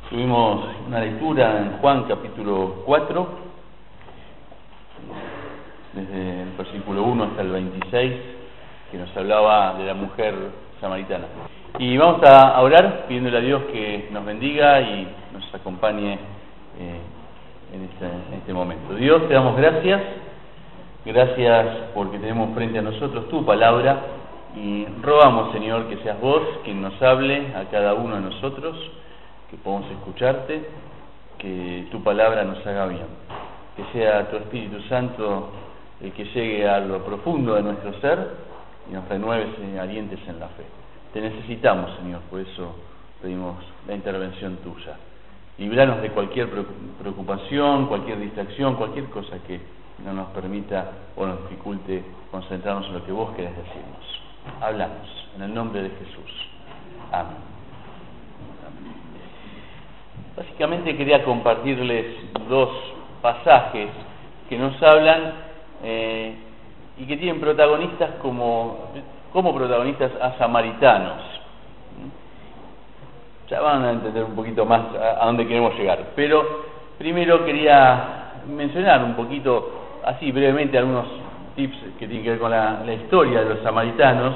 Tuvimos una lectura en Juan capítulo 4, desde el versículo 1 hasta el 26, que nos hablaba de la mujer samaritana. Y vamos a orar pidiéndole a Dios que nos bendiga y nos acompañe en este momento. Dios, te damos gracias porque tenemos frente a nosotros tu palabra y rogamos, Señor, que seas vos quien nos hable a cada uno de nosotros, que podamos escucharte, que tu palabra nos haga bien, que sea tu Espíritu Santo el que llegue a lo profundo de nuestro ser y nos renueves y alientes en la fe. Te necesitamos, Señor, por eso pedimos la intervención tuya. Líbranos de cualquier preocupación, cualquier distracción, cualquier cosa que no nos permita o nos dificulte concentrarnos en lo que vos querés decirnos. Hablamos, en el nombre de Jesús. Amén. Básicamente quería compartirles dos pasajes que nos hablan y que tienen protagonistas como protagonistas a samaritanos. Ya van a entender un poquito más a dónde queremos llegar, pero primero quería mencionar un poquito, así brevemente, algunos tips que tienen que ver con la historia de los samaritanos.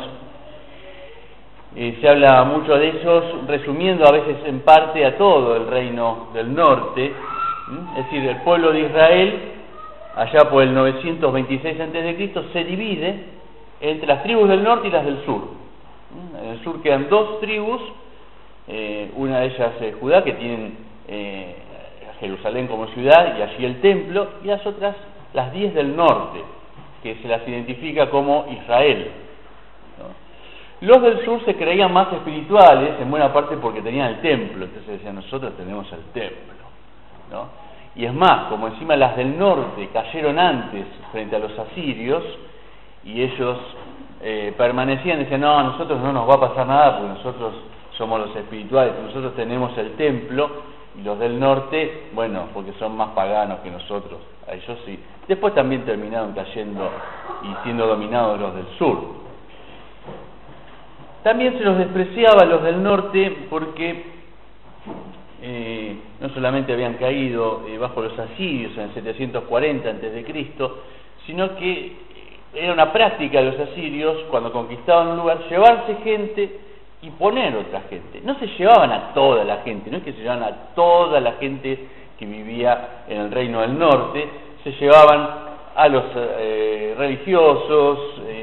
Se habla mucho de ellos, resumiendo a veces en parte a todo el reino del norte, es decir, el pueblo de Israel, allá por el 926 a.C., se divide entre las tribus del norte y las del sur. En el sur quedan dos tribus, una de ellas es Judá, que tienen Jerusalén como ciudad y allí el templo, y las otras, las 10 del norte, que se las identifica como Israel. Los del sur se creían más espirituales, en buena parte porque tenían el templo, entonces decían, nosotros tenemos el templo, ¿no? Y es más, como encima las del norte cayeron antes frente a los asirios, y ellos permanecían, decían, no, a nosotros no nos va a pasar nada porque nosotros somos los espirituales, nosotros tenemos el templo, y los del norte, bueno, porque son más paganos que nosotros, a ellos sí. Después también terminaron cayendo y siendo dominados los del sur. También se los despreciaba a los del norte porque no solamente habían caído bajo los asirios en el 740 a.C., sino que era una práctica de los asirios, cuando conquistaban un lugar, llevarse gente y poner otra gente. No se llevaban a toda la gente, no es que se llevaban a toda la gente que vivía en el reino del norte, se llevaban a los religiosos,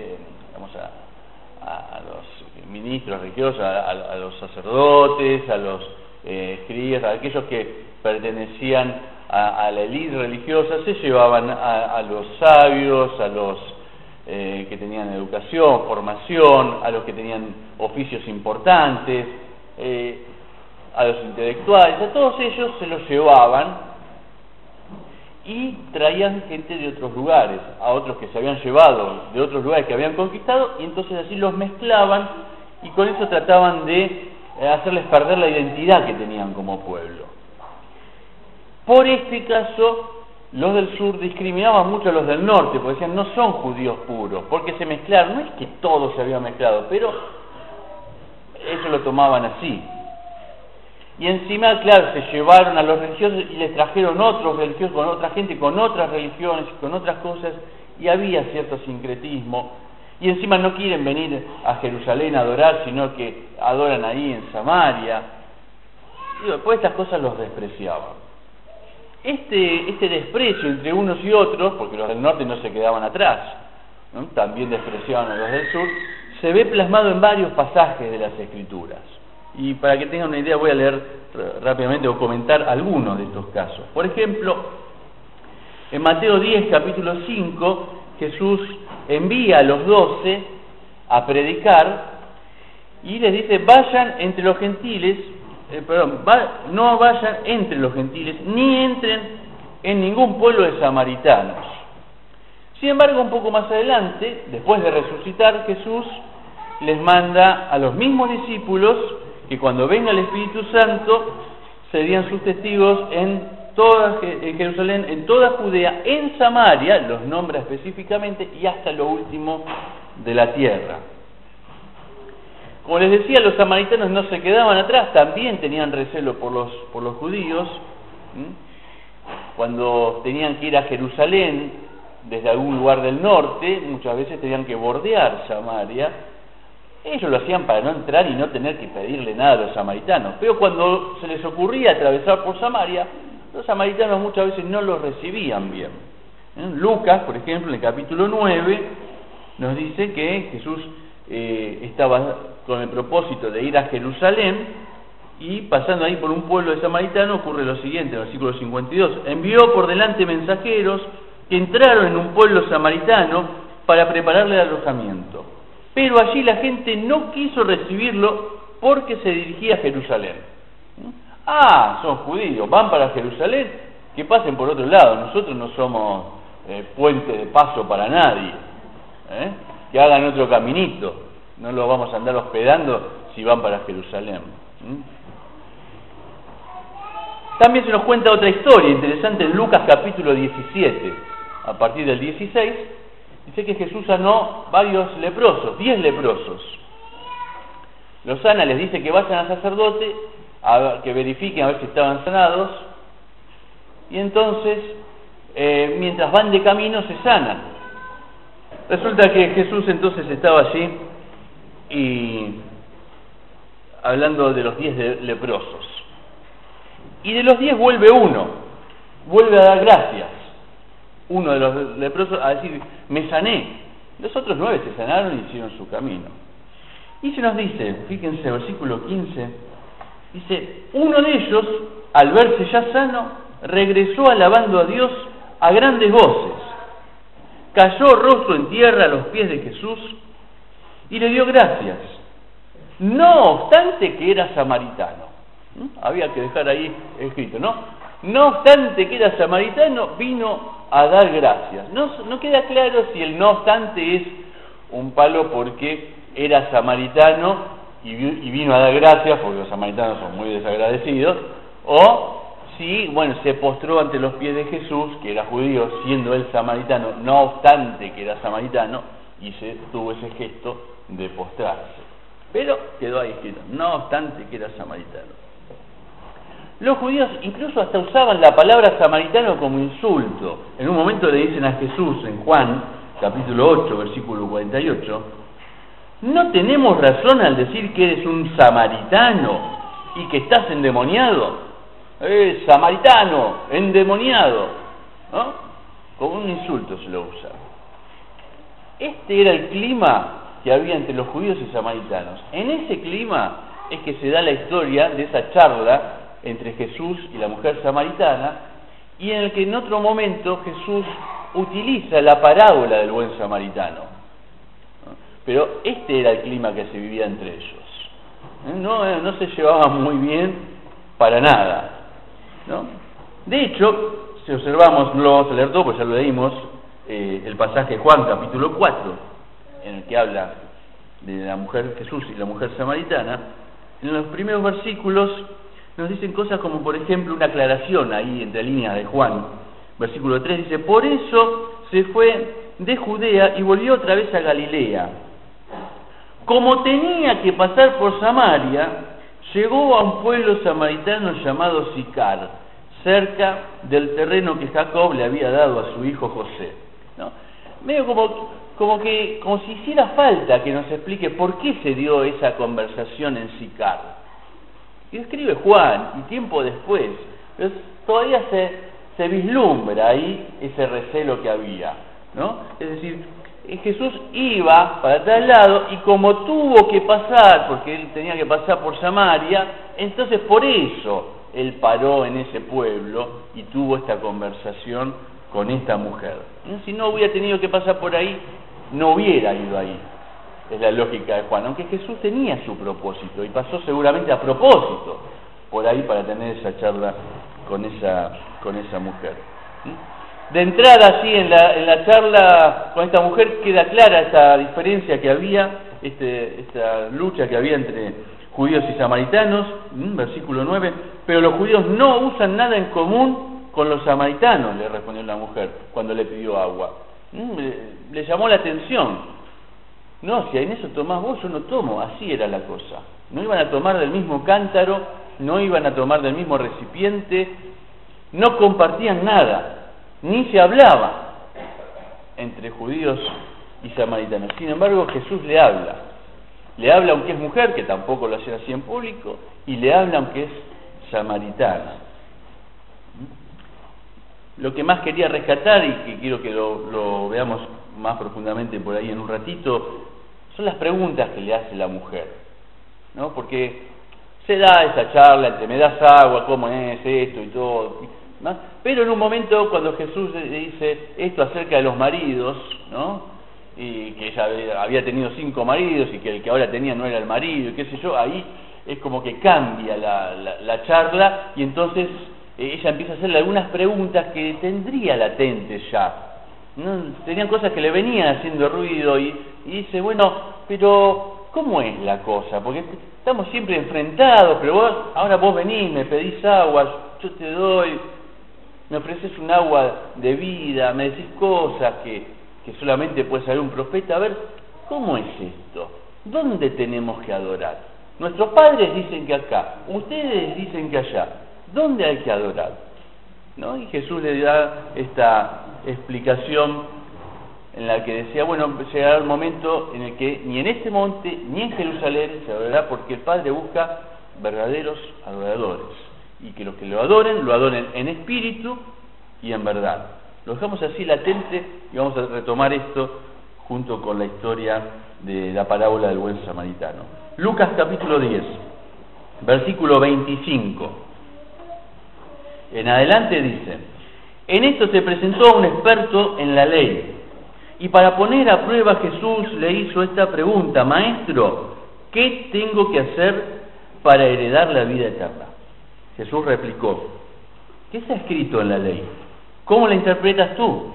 a los ministros religiosos, a los sacerdotes, a los escribas, a aquellos que pertenecían a la élite religiosa, se llevaban a los sabios, a los que tenían educación, formación, a los que tenían oficios importantes, a los intelectuales, a todos ellos se los llevaban y traían gente de otros lugares, a otros que se habían llevado de otros lugares que habían conquistado, y entonces así los mezclaban y con eso trataban de hacerles perder la identidad que tenían como pueblo. Por este caso, los del sur discriminaban mucho a los del norte, porque decían, no son judíos puros, porque se mezclaron. No es que todos se habían mezclado, pero ellos lo tomaban así. Y encima, claro, se llevaron a los religiosos y les trajeron otros religiosos, con otra gente, con otras religiones, con otras cosas, y había cierto sincretismo. Y encima no quieren venir a Jerusalén a adorar, sino que adoran ahí en Samaria. Y después estas cosas los despreciaban. Este desprecio entre unos y otros, porque los del norte no se quedaban atrás, ¿no? También despreciaban a los del sur, se ve plasmado en varios pasajes de las Escrituras. Y para que tengan una idea voy a leer rápidamente o comentar algunos de estos casos. Por ejemplo, en Mateo 10, capítulo 5, Jesús envía a los 12 a predicar y les dice, vayan entre los gentiles, no vayan entre los gentiles, ni entren en ningún pueblo de samaritanos. Sin embargo, un poco más adelante, después de resucitar, Jesús les manda a los mismos discípulos que cuando venga el Espíritu Santo serían sus testigos en Jerusalén, en toda Judea, en Samaria, los nombra específicamente, y hasta lo último de la tierra. Como les decía, los samaritanos no se quedaban atrás, también tenían recelo por los judíos. Cuando tenían que ir a Jerusalén desde algún lugar del norte, muchas veces tenían que bordear Samaria. Ellos lo hacían para no entrar y no tener que pedirle nada a los samaritanos. Pero cuando se les ocurría atravesar por Samaria, los samaritanos muchas veces no los recibían bien. Lucas, por ejemplo, en el capítulo 9, nos dice que Jesús estaba con el propósito de ir a Jerusalén, y pasando ahí por un pueblo de samaritano ocurre lo siguiente, en el versículo 52: envió por delante mensajeros que entraron en un pueblo samaritano para prepararle el alojamiento, pero allí la gente no quiso recibirlo porque se dirigía a Jerusalén. Son judíos, van para Jerusalén, que pasen por otro lado, nosotros no somos puente de paso para nadie, que hagan otro caminito, no los vamos a andar hospedando si van para Jerusalén. También se nos cuenta otra historia interesante en Lucas capítulo 17, a partir del 16, dice que Jesús sanó varios leprosos, 10 leprosos. Los sana, les dice que vayan al sacerdote, que verifiquen a ver si estaban sanados, y entonces, mientras van de camino, se sanan. Resulta que Jesús entonces estaba allí, y hablando de los 10 leprosos. Y de los 10 vuelve uno, vuelve a dar gracias. Uno de los leprosos a decir, me sané. Los otros 9 se sanaron y hicieron su camino. Y se nos dice, fíjense, versículo 15, dice, uno de ellos, al verse ya sano, regresó alabando a Dios a grandes voces. Cayó rostro en tierra a los pies de Jesús y le dio gracias, no obstante que era samaritano. Había que dejar ahí escrito, ¿no? No obstante que era samaritano, vino a dar gracias. No queda claro si el no obstante es un palo porque era samaritano y vino a dar gracias, porque los samaritanos son muy desagradecidos, o si, se postró ante los pies de Jesús, que era judío, siendo él samaritano, no obstante que era samaritano, y tuvo ese gesto de postrarse. Pero quedó ahí escrito, no obstante que era samaritano. Los judíos incluso hasta usaban la palabra samaritano como insulto. En un momento le dicen a Jesús, en Juan, capítulo 8, versículo 48, ¿no tenemos razón al decir que eres un samaritano y que estás endemoniado? Samaritano, endemoniado, ¿no? Como un insulto se lo usa. Este era el clima que había entre los judíos y samaritanos. En ese clima es que se da la historia de esa charla entre Jesús y la mujer samaritana, y en el que en otro momento Jesús utiliza la parábola del buen samaritano. Pero este era el clima que se vivía entre ellos. No se llevaban muy bien para nada, ¿no? De hecho, si observamos, no lo vamos a leer todo, pues ya lo leímos, el pasaje de Juan, capítulo 4, en el que habla de la mujer Jesús y la mujer samaritana, en los primeros versículos nos dicen cosas como, por ejemplo, una aclaración ahí entre líneas de Juan. Versículo 3 dice, por eso se fue de Judea y volvió otra vez a Galilea. Como tenía que pasar por Samaria, llegó a un pueblo samaritano llamado Sicar, cerca del terreno que Jacob le había dado a su hijo José, ¿no? Medio como si hiciera falta que nos explique por qué se dio esa conversación en Sicar. Y escribe Juan, y tiempo después, pero todavía se vislumbra ahí ese recelo que había, ¿no? Es decir, Jesús iba para tal lado, y como tuvo que pasar, porque él tenía que pasar por Samaria, entonces por eso él paró en ese pueblo y tuvo esta conversación con esta mujer. Si no hubiera tenido que pasar por ahí, no hubiera ido ahí. Es la lógica de Juan, aunque Jesús tenía su propósito y pasó seguramente a propósito por ahí para tener esa charla con esa mujer. De entrada, así en la charla con esta mujer queda clara esta diferencia que había, esta lucha que había entre judíos y samaritanos, versículo 9, pero los judíos no usan nada en común con los samaritanos, le respondió la mujer cuando le pidió agua. Le llamó la atención. No, si en eso tomás vos, yo no tomo. Así era la cosa. No iban a tomar del mismo cántaro, no iban a tomar del mismo recipiente, no compartían nada, ni se hablaba entre judíos y samaritanos. Sin embargo, Jesús le habla aunque es mujer, que tampoco lo hacía así en público, y le habla aunque es samaritana. Lo que más quería rescatar, y que quiero que lo veamos más profundamente por ahí en un ratito, son las preguntas que le hace la mujer, ¿no? Porque se da esa charla entre me das agua, cómo es esto y todo, ¿no? Pero en un momento cuando Jesús le dice esto acerca de los maridos, ¿no? Y que ella había tenido 5 maridos y que el que ahora tenía no era el marido, y qué sé yo, ahí es como que cambia la charla, y entonces ella empieza a hacerle algunas preguntas que tendría latentes ya, ¿no? Tenían cosas que le venían haciendo ruido, y dice, bueno, pero ¿cómo es la cosa? Porque estamos siempre enfrentados, pero ahora vos venís, me pedís agua, yo te doy, me ofreces un agua de vida, me decís cosas que solamente puede saber un profeta. A ver, ¿cómo es esto? ¿Dónde tenemos que adorar? Nuestros padres dicen que acá, ustedes dicen que allá. ¿Dónde hay que adorar? ¿No? Y Jesús le da esta explicación en la que decía, bueno, llegará el momento en el que ni en este monte ni en Jerusalén se adorará, porque el Padre busca verdaderos adoradores, y que los que lo adoren en espíritu y en verdad. Lo dejamos así latente y vamos a retomar esto junto con la historia de la parábola del buen samaritano. Lucas capítulo 10, versículo 25. En adelante dice: en esto se presentó un experto en la ley, y para poner a prueba Jesús le hizo esta pregunta: Maestro, ¿qué tengo que hacer para heredar la vida eterna? Jesús replicó: ¿qué está escrito en la ley? ¿Cómo la interpretas tú?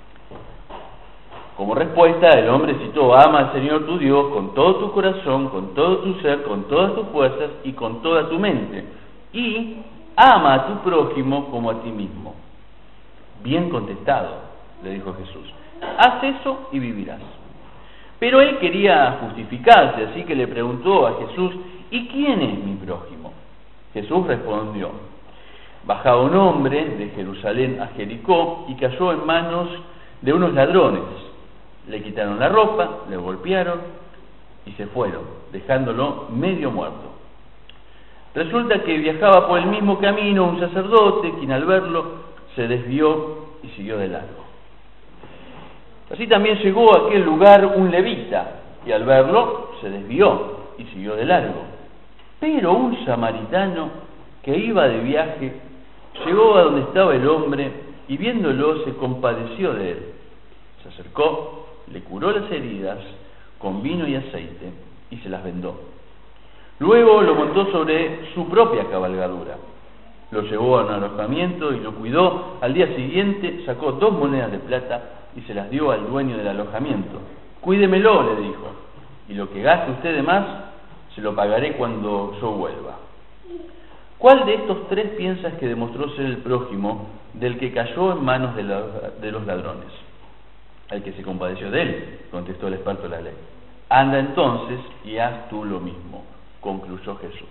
Como respuesta, el hombre citó: ama al Señor tu Dios con todo tu corazón, con todo tu ser, con todas tus fuerzas y con toda tu mente, y ama a tu prójimo como a ti mismo. Bien contestado, le dijo Jesús, haz eso y vivirás. Pero él quería justificarse, así que le preguntó a Jesús: ¿y quién es mi prójimo? Jesús respondió: bajaba un hombre de Jerusalén a Jericó y cayó en manos de unos ladrones. Le quitaron la ropa, le golpearon y se fueron, dejándolo medio muerto. Resulta que viajaba por el mismo camino un sacerdote, quien al verlo se desvió y siguió de largo. Así también llegó a aquel lugar un levita, y al verlo se desvió y siguió de largo. Pero un samaritano que iba de viaje llegó a donde estaba el hombre y viéndolo se compadeció de él. Se acercó, le curó las heridas con vino y aceite y se las vendó. Luego lo montó sobre su propia cabalgadura, lo llevó a un alojamiento y lo cuidó. Al día siguiente sacó 2 monedas de plata y se las dio al dueño del alojamiento. Cuídemelo, le dijo, y lo que gaste usted de más se lo pagaré cuando yo vuelva. ¿Cuál de estos 3 piensas que demostró ser el prójimo del que cayó en manos de los ladrones? El que se compadeció de él, contestó el experto de la ley. Anda entonces y haz tú lo mismo, concluyó Jesús.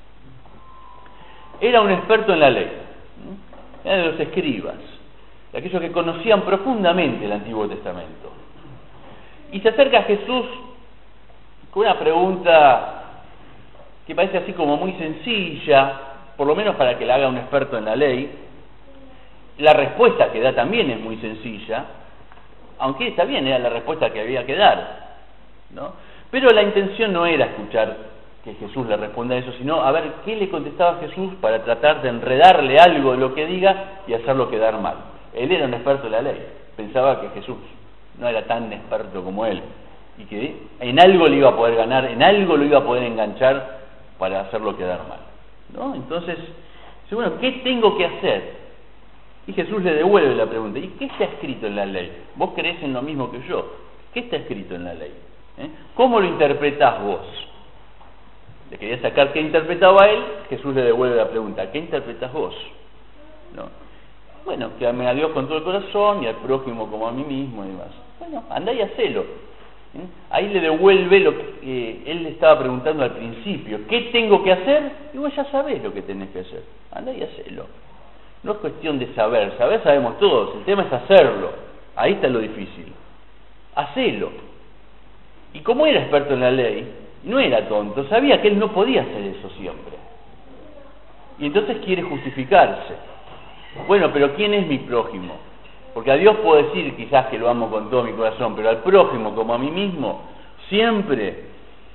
Era un experto en la ley, era de los escribas, de aquellos que conocían profundamente el Antiguo Testamento. Y se acerca a Jesús con una pregunta que parece así como muy sencilla, por lo menos para que la haga un experto en la ley. La respuesta que da también es muy sencilla, aunque está bien, era la respuesta que había que dar, ¿no? Pero la intención no era escuchar que Jesús le responda a eso, sino a ver qué le contestaba Jesús para tratar de enredarle algo de lo que diga y hacerlo quedar mal. Él era un experto en la ley, pensaba que Jesús no era tan experto como él, y que en algo le iba a poder ganar, en algo lo iba a poder enganchar para hacerlo quedar mal, ¿no? Entonces dice: bueno, ¿qué tengo que hacer? Y Jesús le devuelve la pregunta: ¿y qué está escrito en la ley? ¿Vos creés en lo mismo que yo? ¿Qué está escrito en la ley? ¿Cómo lo interpretás vos? Le quería sacar qué interpretaba él. Jesús le devuelve la pregunta: ¿qué interpretás vos? ¿No? Bueno, que ame a Dios con todo el corazón y al prójimo como a mí mismo y demás. Bueno, andá y hacelo. Ahí le devuelve lo que él le estaba preguntando al principio. ¿Qué tengo que hacer? Y vos ya sabés lo que tenés que hacer. Andá y hacelo. No es cuestión de saber. Saber sabemos todos. El tema es hacerlo. Ahí está lo difícil. Hacelo. Y como era experto en la ley, no era tonto. Sabía que él no podía hacer eso siempre. Y entonces quiere justificarse. Bueno, pero ¿quién es mi prójimo? Porque a Dios puedo decir quizás que lo amo con todo mi corazón, pero al prójimo como a mí mismo, siempre.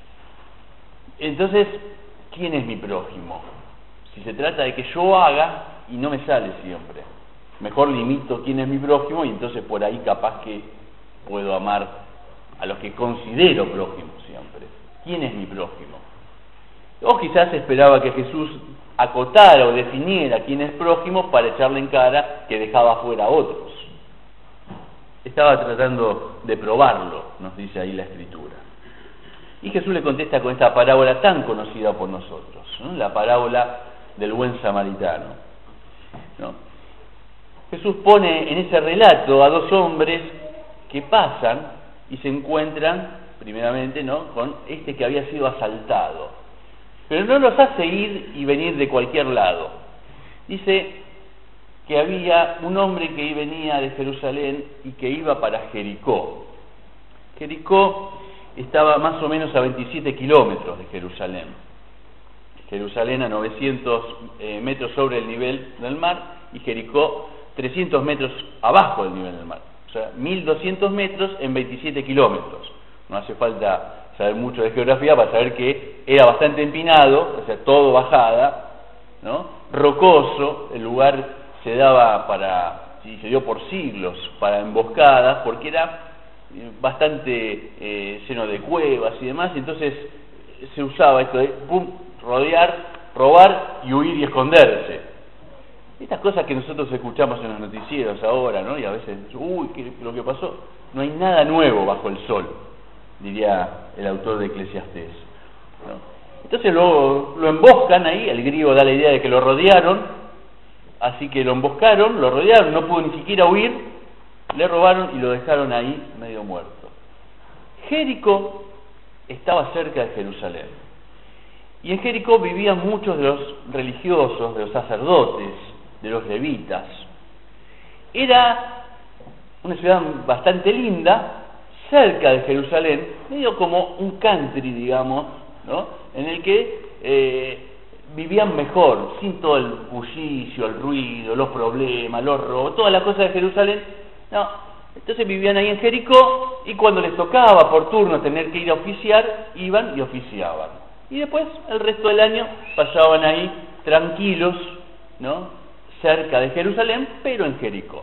Entonces, ¿quién es mi prójimo? Si se trata de que yo haga y no me sale siempre. Mejor limito quién es mi prójimo y entonces por ahí capaz que puedo amar a los que considero prójimo siempre. ¿Quién es mi prójimo? O quizás esperaba que Jesús acotara o definiera quién es prójimo para echarle en cara que dejaba fuera a otros. Estaba tratando de probarlo, nos dice ahí la Escritura. Y Jesús le contesta con esta parábola tan conocida por nosotros, ¿no? La parábola del buen samaritano, ¿no? Jesús pone en ese relato a dos hombres que pasan y se encuentran, primeramente, ¿no?, con este que había sido asaltado. Pero no los hace ir y venir de cualquier lado. Dice que había un hombre que venía de Jerusalén y que iba para Jericó. Jericó estaba más o menos a 27 kilómetros de Jerusalén. Jerusalén a 900 metros sobre el nivel del mar y Jericó 300 metros abajo del nivel del mar. O sea, 1200 metros en 27 kilómetros. No hace falta saber mucho de geografía para saber que era bastante empinado, o sea, todo bajada, ¿no? Rocoso, el lugar se dio por siglos para emboscadas, porque era bastante lleno de cuevas y demás, y entonces se usaba esto de rodear, robar y huir y esconderse. Estas cosas que nosotros escuchamos en los noticieros ahora, ¿no? Y a veces, ¿qué lo que pasó? No hay nada nuevo bajo el sol, diría el autor de Eclesiastés, ¿no? Entonces lo emboscan ahí, el griego da la idea de que lo rodearon, así que lo emboscaron, lo rodearon, no pudo ni siquiera huir, le robaron y lo dejaron ahí medio muerto. Jericó estaba cerca de Jerusalén, y en Jericó vivían muchos de los religiosos, de los sacerdotes, de los levitas. Era una ciudad bastante linda, cerca de Jerusalén, medio como un country, digamos, ¿no?, en el que vivían mejor, sin todo el bullicio, el ruido, los problemas, los robos, todas las cosas de Jerusalén. No, entonces vivían ahí en Jericó y cuando les tocaba por turno tener que ir a oficiar, iban y oficiaban. Y después el resto del año pasaban ahí tranquilos, ¿no?, cerca de Jerusalén, pero en Jericó.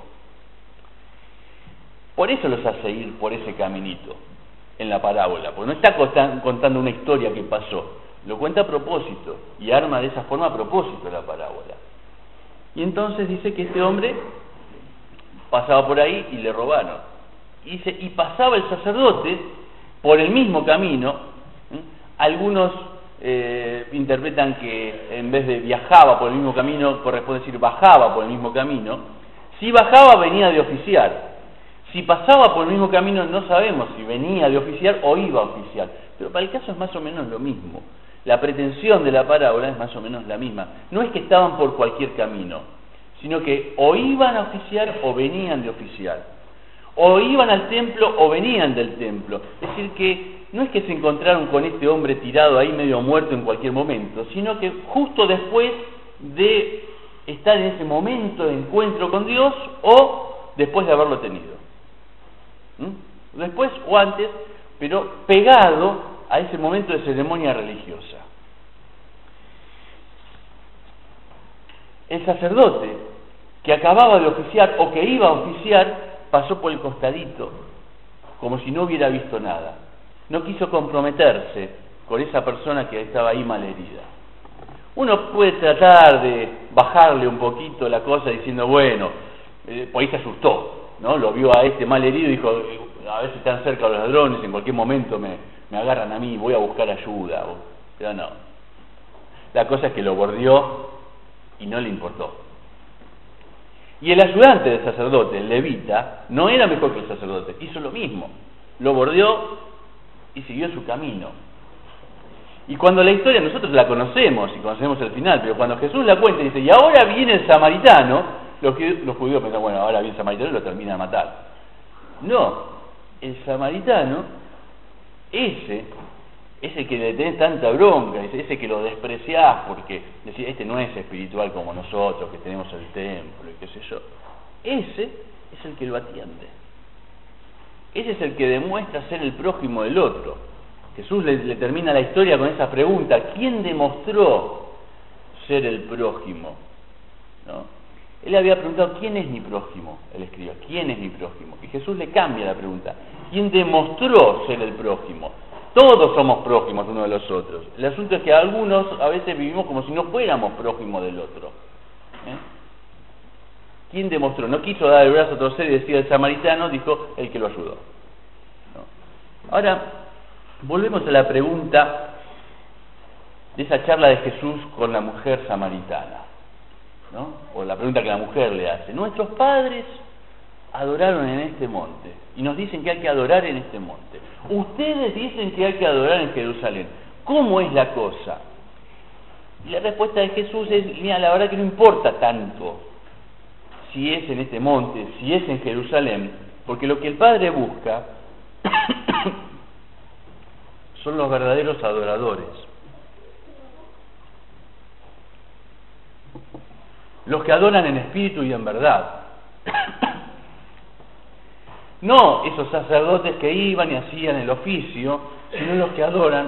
Por eso los hace ir por ese caminito en la parábola, porque no está contando una historia que pasó, lo cuenta a propósito y arma de esa forma a propósito la parábola. Y entonces dice que este hombre pasaba por ahí y le robaron. Y pasaba el sacerdote por el mismo camino. Algunos interpretan que en vez de viajaba por el mismo camino, corresponde decir bajaba por el mismo camino. Si bajaba, venía de oficiar. Si pasaba por el mismo camino, no sabemos si venía de oficiar o iba a oficiar. Pero para el caso es más o menos lo mismo. La pretensión de la parábola es más o menos la misma. No es que estaban por cualquier camino, sino que o iban a oficiar o venían de oficiar. O iban al templo o venían del templo. Es decir, que no es que se encontraron con este hombre tirado ahí medio muerto en cualquier momento, sino que justo después de estar en ese momento de encuentro con Dios o después de haberlo tenido. Después o antes, pero pegado a ese momento de ceremonia religiosa. El sacerdote que acababa de oficiar o que iba a oficiar pasó por el costadito como si no hubiera visto nada. No quiso comprometerse con esa persona que estaba ahí malherida. Uno puede tratar de bajarle un poquito la cosa diciendo, bueno, por ahí se asustó, ¿no? Lo vio a este malherido y dijo, a veces están cerca los ladrones, en cualquier momento me agarran a mí, voy a buscar ayuda. Pero no. La cosa es que lo bordeó y no le importó. Y el ayudante del sacerdote, el levita, no era mejor que el sacerdote, hizo lo mismo. Lo bordeó y siguió su camino. Y cuando la historia nosotros la conocemos y conocemos el final, pero cuando Jesús la cuenta y dice, y ahora viene el samaritano, los judíos piensan, bueno, ahora viene el samaritano y lo termina de matar. No, el samaritano, ese que le tenés tanta bronca, ese que lo despreciás porque decís, este no es espiritual como nosotros, que tenemos el templo y qué sé yo, ese es el que lo atiende. Ese es el que demuestra ser el prójimo del otro. Jesús le termina la historia con esa pregunta, ¿quién demostró ser el prójimo? ¿No? Él había preguntado, ¿quién es mi prójimo? Él escribió, ¿quién es mi prójimo? Y Jesús le cambia la pregunta, ¿quién demostró ser el prójimo? Todos somos prójimos uno de los otros. El asunto es que algunos a veces vivimos como si no fuéramos prójimos del otro. ¿Quién demostró? No quiso dar el brazo a torcer y decir el samaritano, dijo el que lo ayudó. ¿No? Ahora, volvemos a la pregunta de esa charla de Jesús con la mujer samaritana, ¿no? O la pregunta que la mujer le hace. Nuestros padres adoraron en este monte y nos dicen que hay que adorar en este monte. Ustedes dicen que hay que adorar en Jerusalén. ¿Cómo es la cosa? Y la respuesta de Jesús es, mira, la verdad que no importa tanto si es en este monte, si es en Jerusalén, porque lo que el Padre busca son los verdaderos adoradores. Los que adoran en espíritu y en verdad. No esos sacerdotes que iban y hacían el oficio, sino los que adoran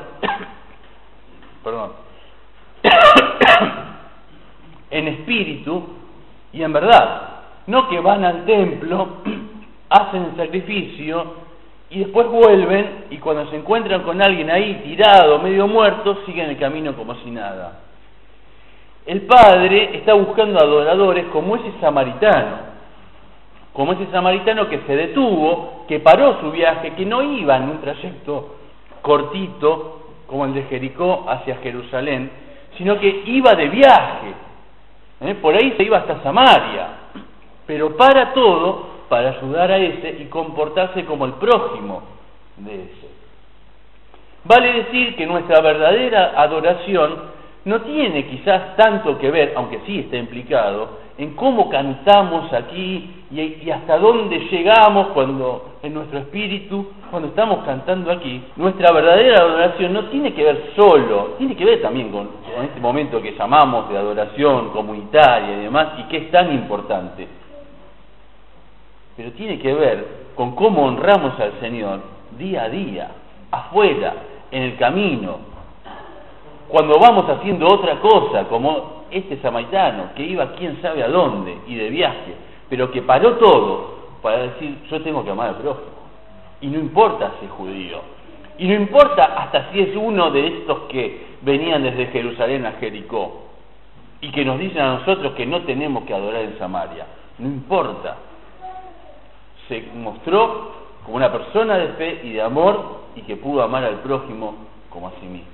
en espíritu y en verdad. No que van al templo, hacen el sacrificio y después vuelven y cuando se encuentran con alguien ahí tirado, medio muerto, siguen el camino como si nada. El Padre está buscando adoradores como ese samaritano que se detuvo, que paró su viaje, que no iba en un trayecto cortito como el de Jericó hacia Jerusalén, sino que iba de viaje. Por ahí se iba hasta Samaria, pero para todo para ayudar a ese y comportarse como el prójimo de ese. Vale decir que nuestra verdadera adoración no tiene quizás tanto que ver, aunque sí está implicado, en cómo cantamos aquí y hasta dónde llegamos cuando en nuestro espíritu, cuando estamos cantando aquí. Nuestra verdadera adoración no tiene que ver solo, tiene que ver también con este momento que llamamos de adoración comunitaria y demás, y que es tan importante. Pero tiene que ver con cómo honramos al Señor día a día, afuera, en el camino, cuando vamos haciendo otra cosa, como este samaritano, que iba quién sabe a dónde, y de viaje, pero que paró todo para decir, yo tengo que amar al prójimo, y no importa si es judío, y no importa hasta si es uno de estos que venían desde Jerusalén a Jericó, y que nos dicen a nosotros que no tenemos que adorar en Samaria, no importa, se mostró como una persona de fe y de amor, y que pudo amar al prójimo como a sí mismo.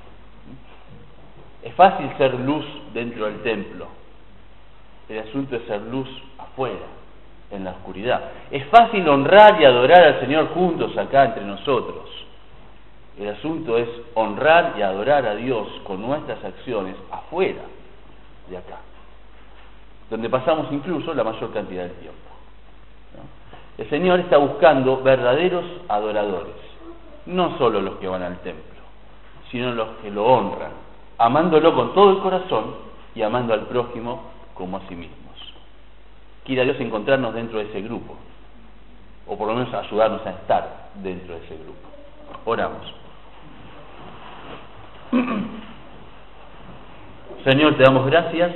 Es fácil ser luz dentro del templo. El asunto es ser luz afuera, en la oscuridad. Es fácil honrar y adorar al Señor juntos acá entre nosotros. El asunto es honrar y adorar a Dios con nuestras acciones afuera de acá, donde pasamos incluso la mayor cantidad de tiempo. ¿No? El Señor está buscando verdaderos adoradores, no solo los que van al templo, sino los que lo honran, amándolo con todo el corazón y amando al prójimo como a sí mismos. Quiera Dios encontrarnos dentro de ese grupo, o por lo menos ayudarnos a estar dentro de ese grupo. Oramos. Señor, te damos gracias.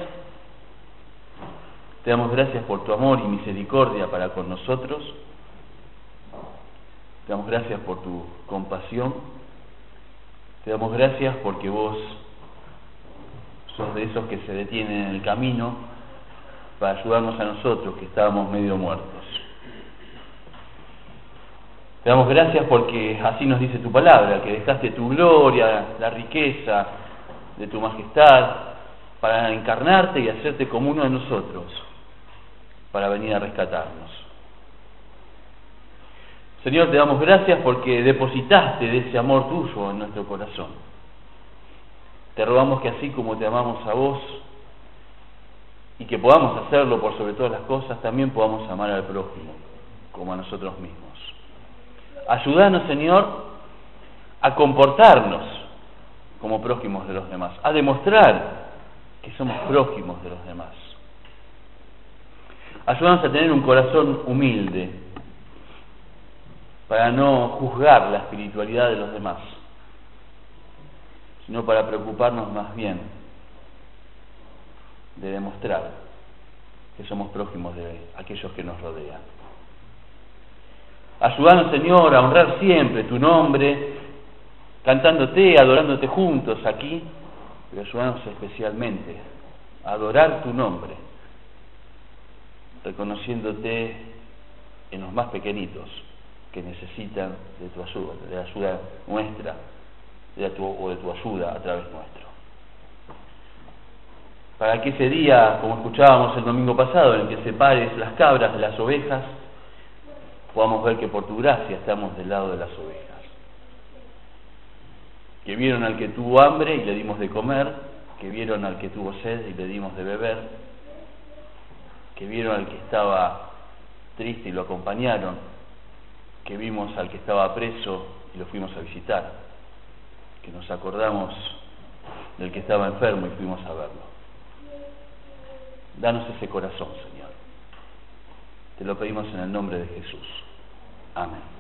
Te damos gracias por tu amor y misericordia para con nosotros. Te damos gracias por tu compasión. Te damos gracias porque vos sos de esos que se detienen en el camino para ayudarnos a nosotros que estábamos medio muertos. Te damos gracias porque así nos dice tu palabra, que dejaste tu gloria, la riqueza de tu majestad para encarnarte y hacerte como uno de nosotros, para venir a rescatarnos. Señor, te damos gracias porque depositaste de ese amor tuyo en nuestro corazón. Te rogamos que así como te amamos a vos, y que podamos hacerlo por sobre todas las cosas, también podamos amar al prójimo, como a nosotros mismos. Ayúdanos, Señor, a comportarnos como prójimos de los demás, a demostrar que somos prójimos de los demás. Ayúdanos a tener un corazón humilde, para no juzgar la espiritualidad de los demás, sino para preocuparnos más bien de demostrar que somos prójimos de aquellos que nos rodean. Ayúdanos, Señor, a honrar siempre tu nombre, cantándote, adorándote juntos aquí, pero ayúdanos especialmente a adorar tu nombre, reconociéndote en los más pequeñitos que necesitan de tu ayuda, de la ayuda nuestra, de tu ayuda a través nuestro. Para que ese día, como escuchábamos el domingo pasado, en el que separes las cabras de las ovejas, podamos ver que por tu gracia estamos del lado de las ovejas. Que vieron al que tuvo hambre y le dimos de comer, que vieron al que tuvo sed y le dimos de beber, que vieron al que estaba triste y lo acompañaron, que vimos al que estaba preso y lo fuimos a visitar, que nos acordamos del que estaba enfermo y fuimos a verlo. Danos ese corazón, Señor. Te lo pedimos en el nombre de Jesús. Amén.